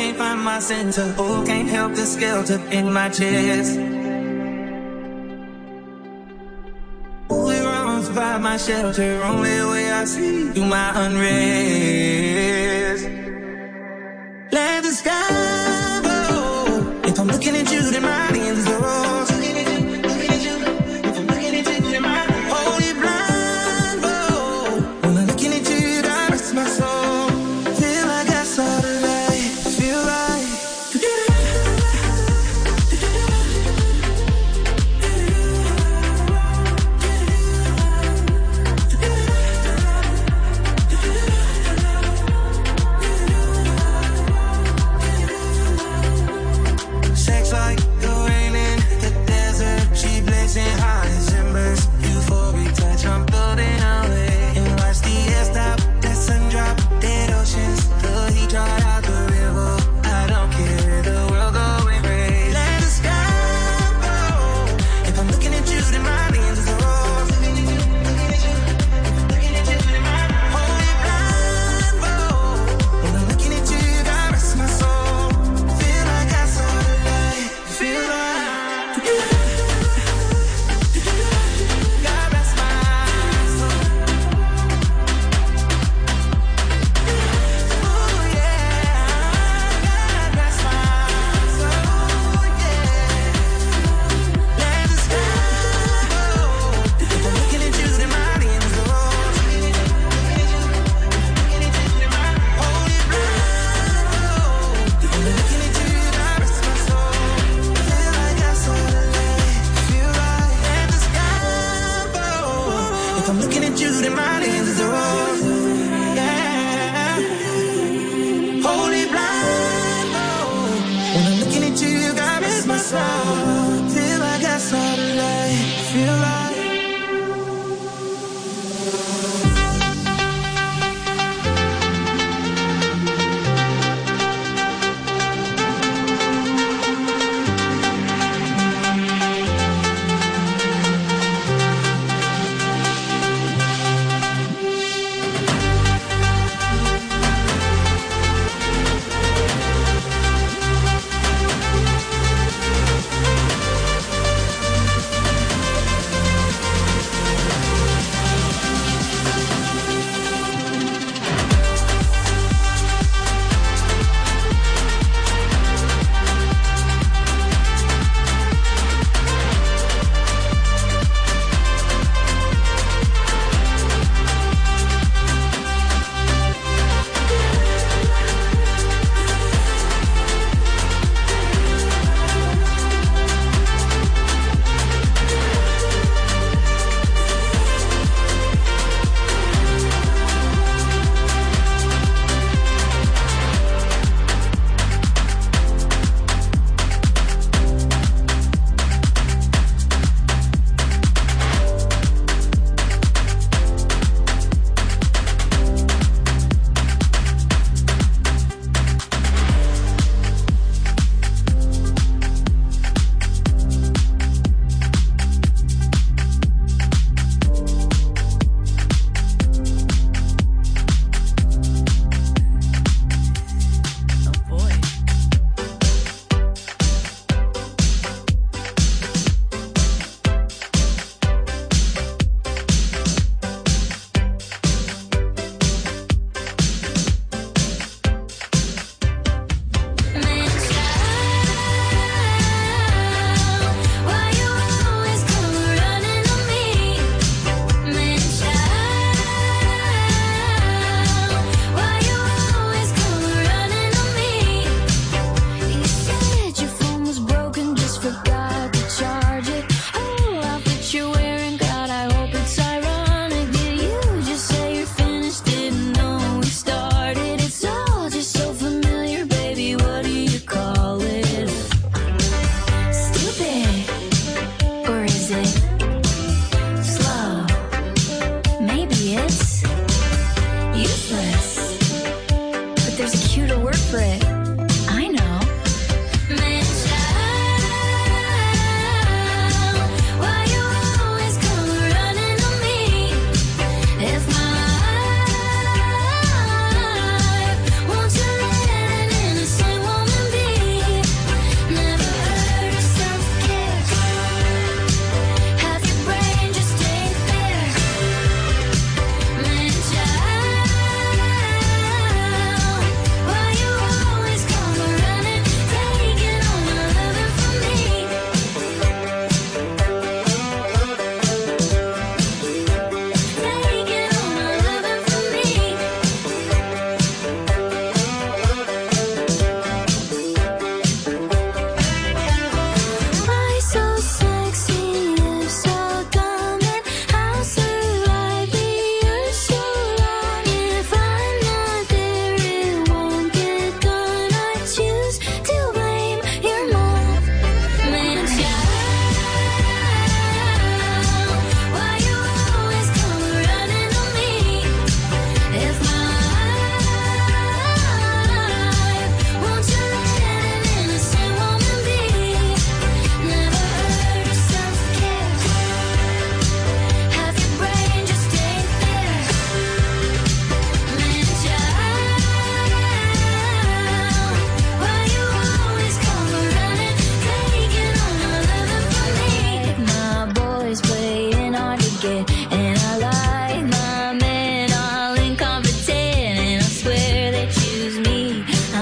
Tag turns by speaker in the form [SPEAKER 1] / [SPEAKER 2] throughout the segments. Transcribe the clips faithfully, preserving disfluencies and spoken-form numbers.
[SPEAKER 1] can't find my center. Oh, can't help the skeleton in my chest. Oh, it runs by my shelter. Only way I see through my unrest. Let the sky blow. If I'm looking at you, then my hands are rose. Looking at you, looking at you. If I'm looking at you, then my holy blindfold. When I'm looking at you, you direct my soul. Feel like I saw the light. Feel like.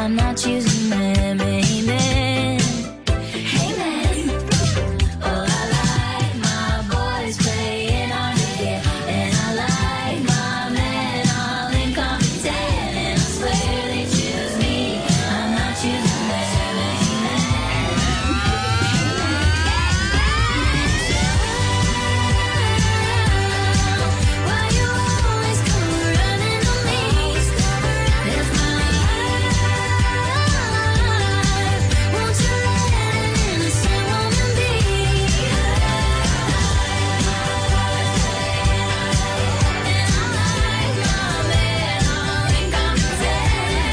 [SPEAKER 2] I'm not choosing them. Amen. Amen. Oh, I like my boys playing hard to get, and I like my men all incompetent, and I swear they choose me. I'm not choosing them. Amen. Why you always come running on me? If my life, won't you let an innocent woman be? And I like my men all incompetent.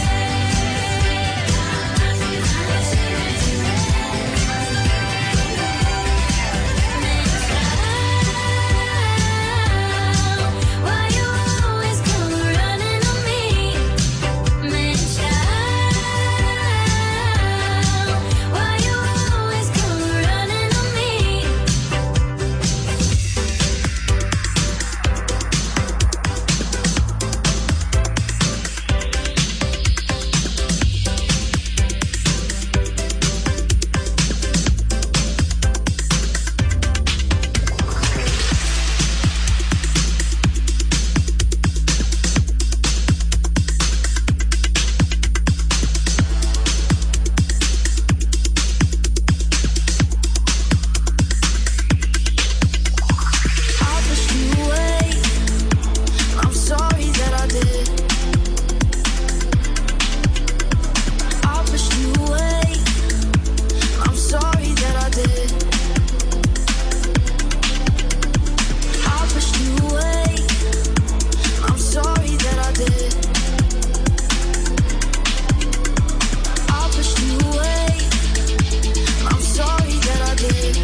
[SPEAKER 2] Why you always come running on me? Man, child, why you always come running on me? I pushed you away. I'm sorry that I did. I pushed you away. I'm sorry that I did. I pushed you away. I'm sorry that I did. I pushed you away. I'm sorry that I did.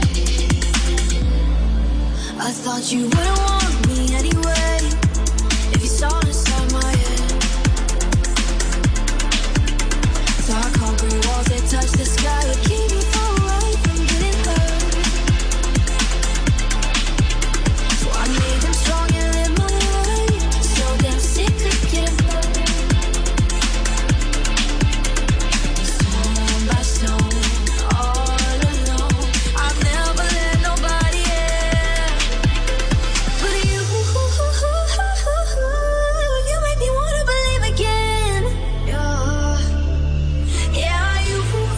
[SPEAKER 2] I thought you wouldn't want me anyway if you saw inside my head. Dark concrete walls that touch the sky would keep me far away from getting hurt. So I made them strong and lived my life so damn sick of getting hurt. Stone by stone, all alone, I've never let nobody in. But you, you make me wanna believe again. Yeah, yeah, you,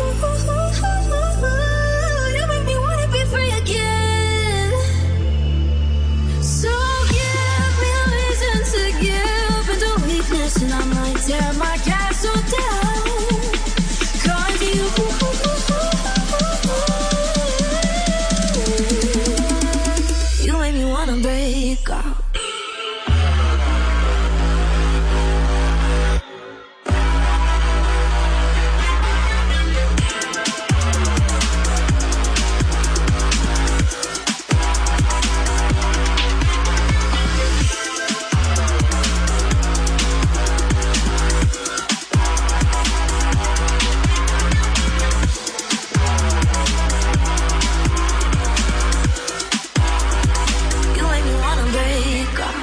[SPEAKER 2] you make me wanna be free again. So give me a reason to give into weakness, and I might tear my castle down. 'Cause you, you make me wanna break out. You make me wanna break out.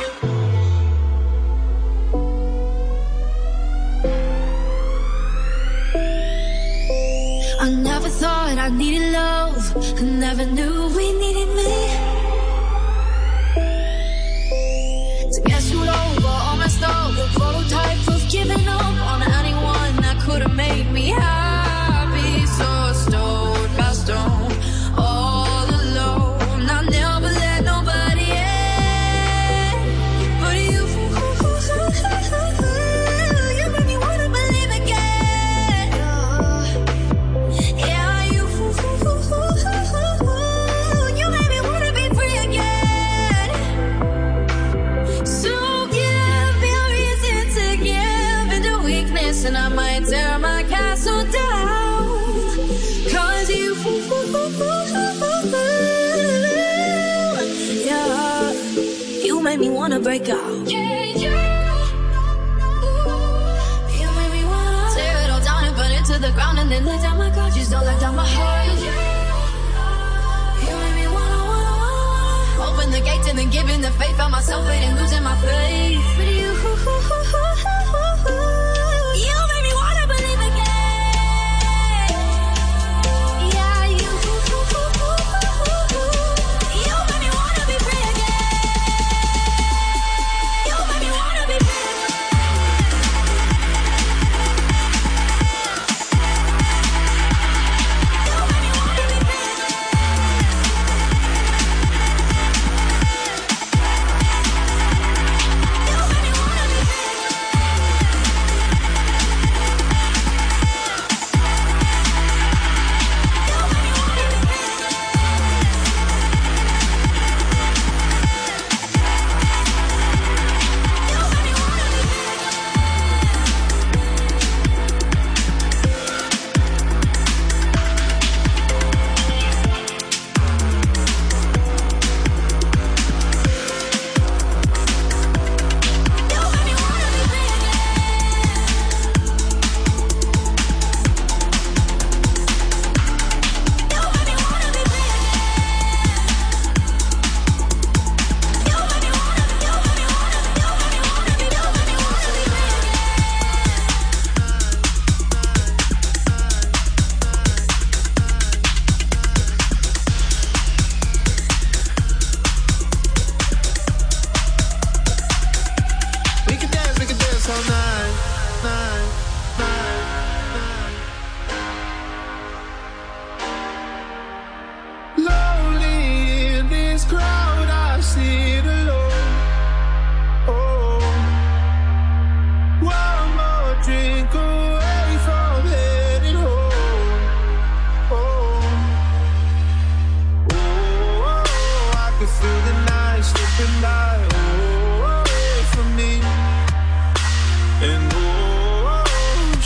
[SPEAKER 2] I never thought I needed love. I never knew we needed me. To get screwed over, all messed up, the prototype of giving up on anyone that could have made me happy. So stone by stone, all alone, I never let nobody in. But you, you make me wanna believe again. Yeah, you, you make me wanna be free again. So give me a reason to give into weakness, and I might tear my castle down. 'Cause you, yeah, you make me wanna break out. Yeah, yeah. You make me wanna tear it all down and burn it to the ground, and then let down my guard. Just don't let down my heart. You make me wanna, wanna, wanna open the gates and then giving the faith. Found myself and losing my faith. But you, you make me wanna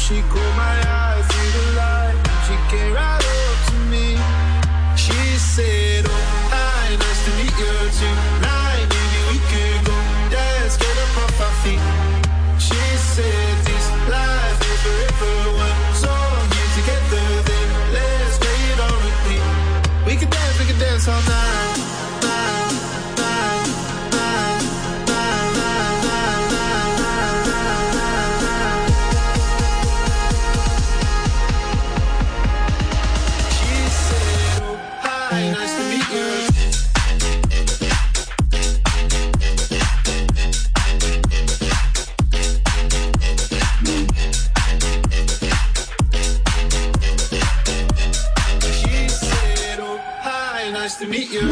[SPEAKER 1] She caught my eye through the light. She came right up to me. She said, oh, hi, nice to meet you tonight. Maybe we could go dance, get up off our feet. She said, this life is forever. One song here together, then let's play it on repeat. We could dance, we could dance all night. Night, night, night, night, night, night, night, night, night, night. She said, oh, hi, nice to meet you. Nice to meet you.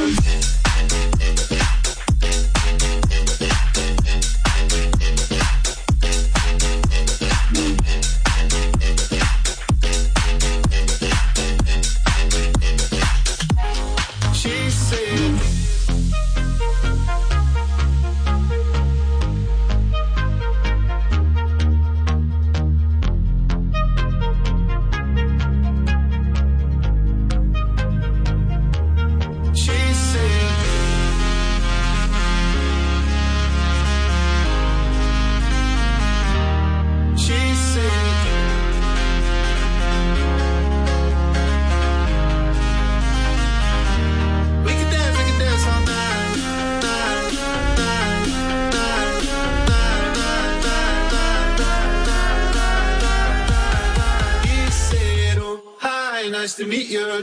[SPEAKER 1] She said, nice to meet you.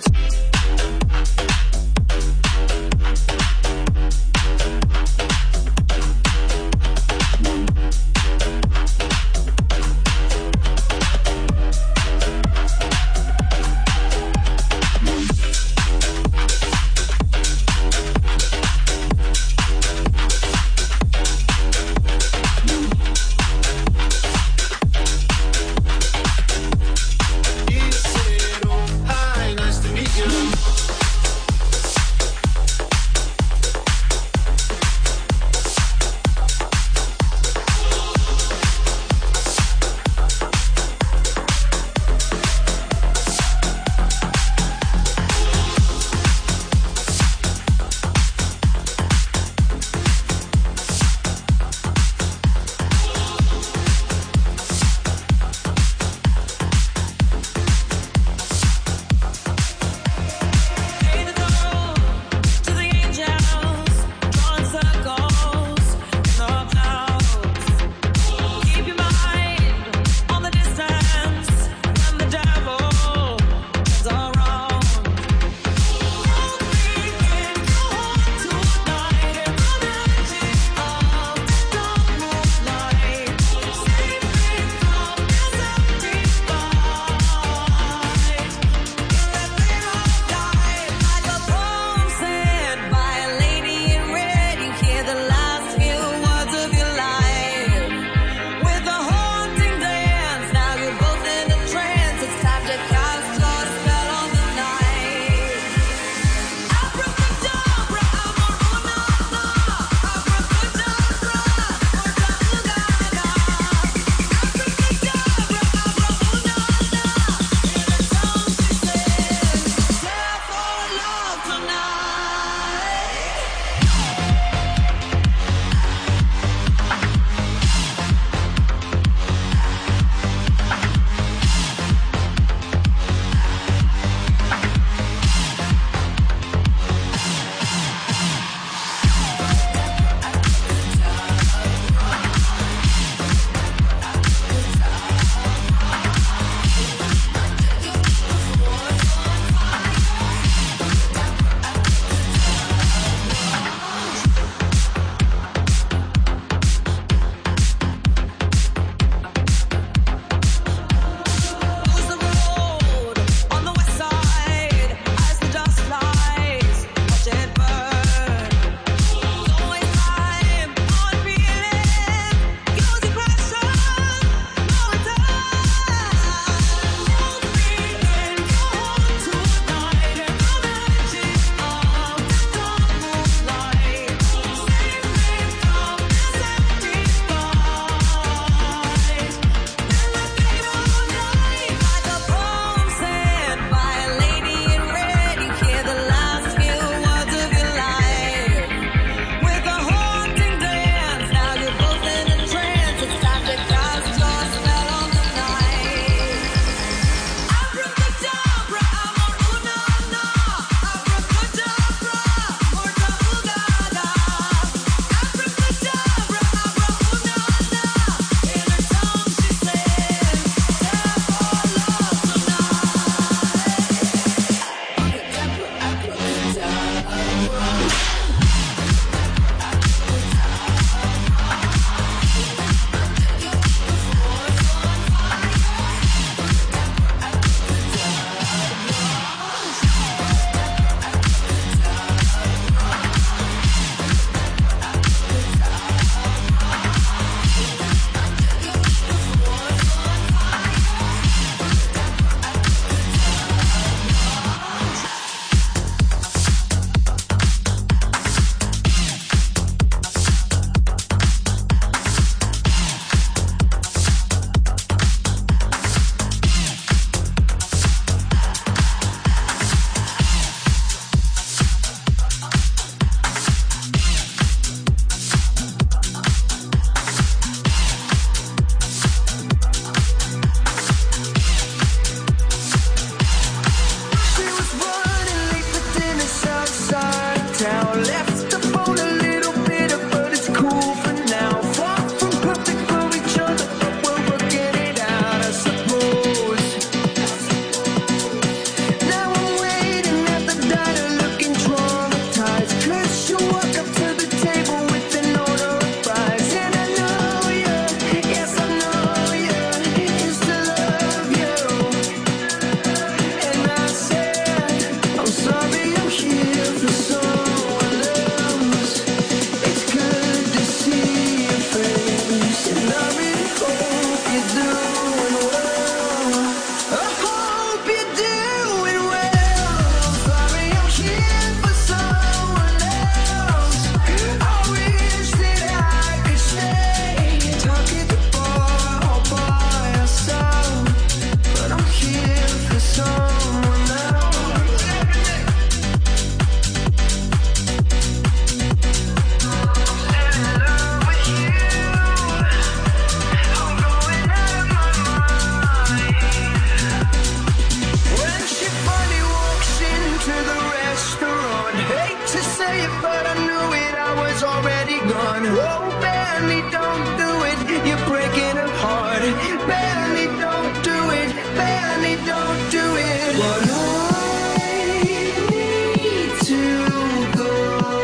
[SPEAKER 1] Baby, don't do it. Baby, don't do it. But I need to go.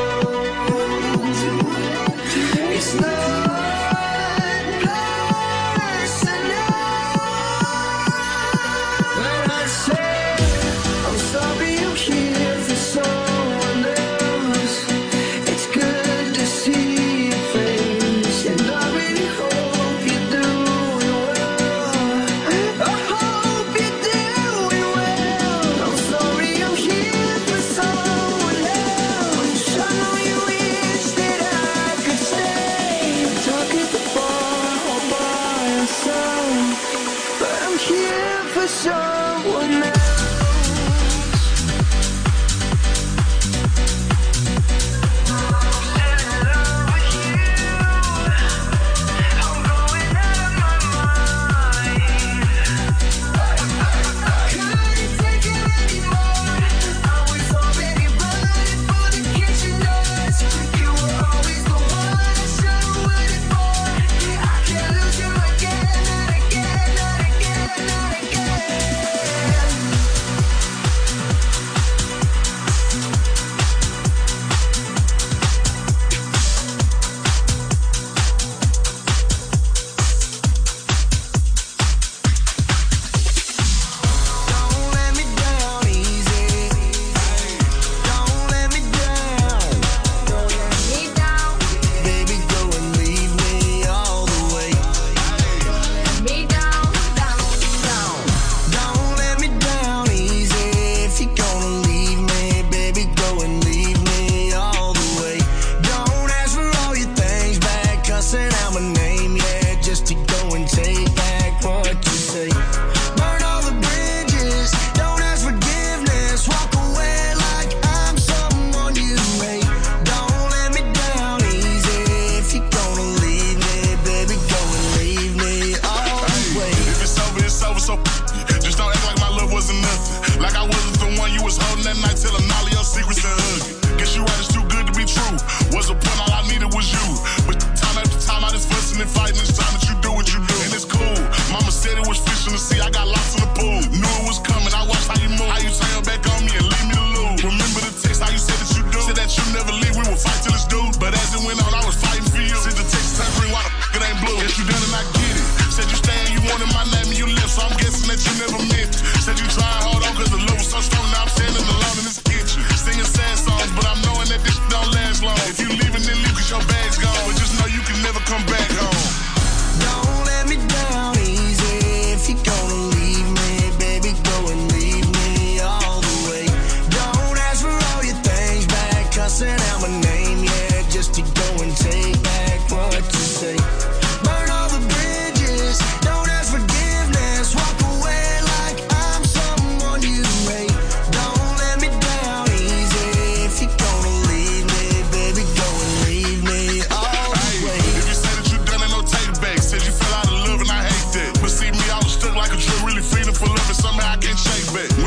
[SPEAKER 1] It's not personal. When I say I'm sorry I'm here for someone else, it's good to see your face, and I really hope you're doing well. I hope you're doing well. I'm sorry I'm here for someone else. I know you wish that I could stay, talk at the bar all by yourself, but I'm here for someone else. Don't let me down easy. Don't let me down. Don't let me down. Baby, go and leave me all the way. Let me down, down, down. Don't let me down easy. If you're gonna leave me, baby, go and leave me all the way. Don't ask for all your things back, cussing out my name, yeah, just to go and take back what you say. Burn all the bridges, don't ask forgiveness, walk away like I'm someone you hate. Don't let me down easy. If you're gonna leave me, baby, go and leave me all the way.
[SPEAKER 3] If it's over, it's over, so just don't act like my love wasn't nothing. Like I wasn't the one you was holding that night, telling all of your secrets and hugging. Guess you right, it's too good to be true. Was a point, all I needed was you. But time after time, I just fussing and fighting. It's time that you do what you do. And it's cool. Mama said it was fish in the sea, I got lost in the pool. Knew it was coming, I watched how you move. How you turn back on me and leave me to lose. Remember the text, how you said that you do. Said that you never leave, we would fight till it's due. But as it went on, I was fighting for you. Said the text turn green, why the f*** it ain't blue? Guess you done and I get it. Said you stay and you wanted my name and you left, so I'm guessing that you never meant it. Said you tried hard on cause the love was so strong, now I'm standing alone in this kitchen. Singing sad songs, but I'm knowing that this shit don't last long. If you leaving, then leave cause your bag's gone. But just know you can never come back home.
[SPEAKER 1] Don't let me down easy. If you're gonna leave me, baby, go and leave me all the way. Don't ask for all your things back, cussing out my name, yeah, just to go and take back what you say. Burn all the bridges, don't ask forgiveness, walk away like I'm someone you hate. Don't let me down easy. If you're gonna leave me, baby, go and leave me all the
[SPEAKER 3] Hey,
[SPEAKER 1] way.
[SPEAKER 3] if you say that you done it, no take back. Said you fell out of love and I hate that. But see me, I was stuck like a drill, really feeling for love and somehow I can't shake back.